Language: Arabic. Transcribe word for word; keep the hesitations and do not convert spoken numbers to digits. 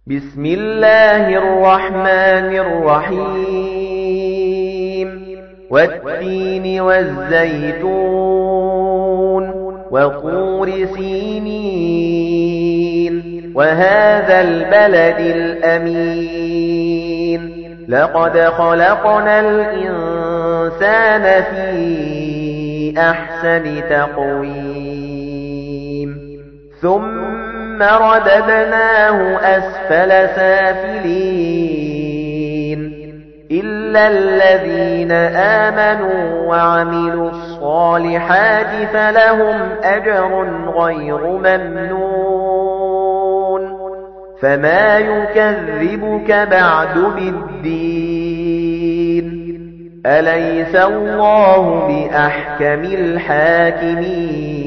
بسم الله الرحمن الرحيم والتين والزيتون وطور سينين وهذا البلد الأمين لقد خلقنا الإنسان في أحسن تقويم ثم رددناه أسفل سافلين إلا الذين آمنوا وعملوا الصالحات فلهم أجر غير ممنون فما يكذبك بعد بالدين أليس الله بأحكم الحاكمين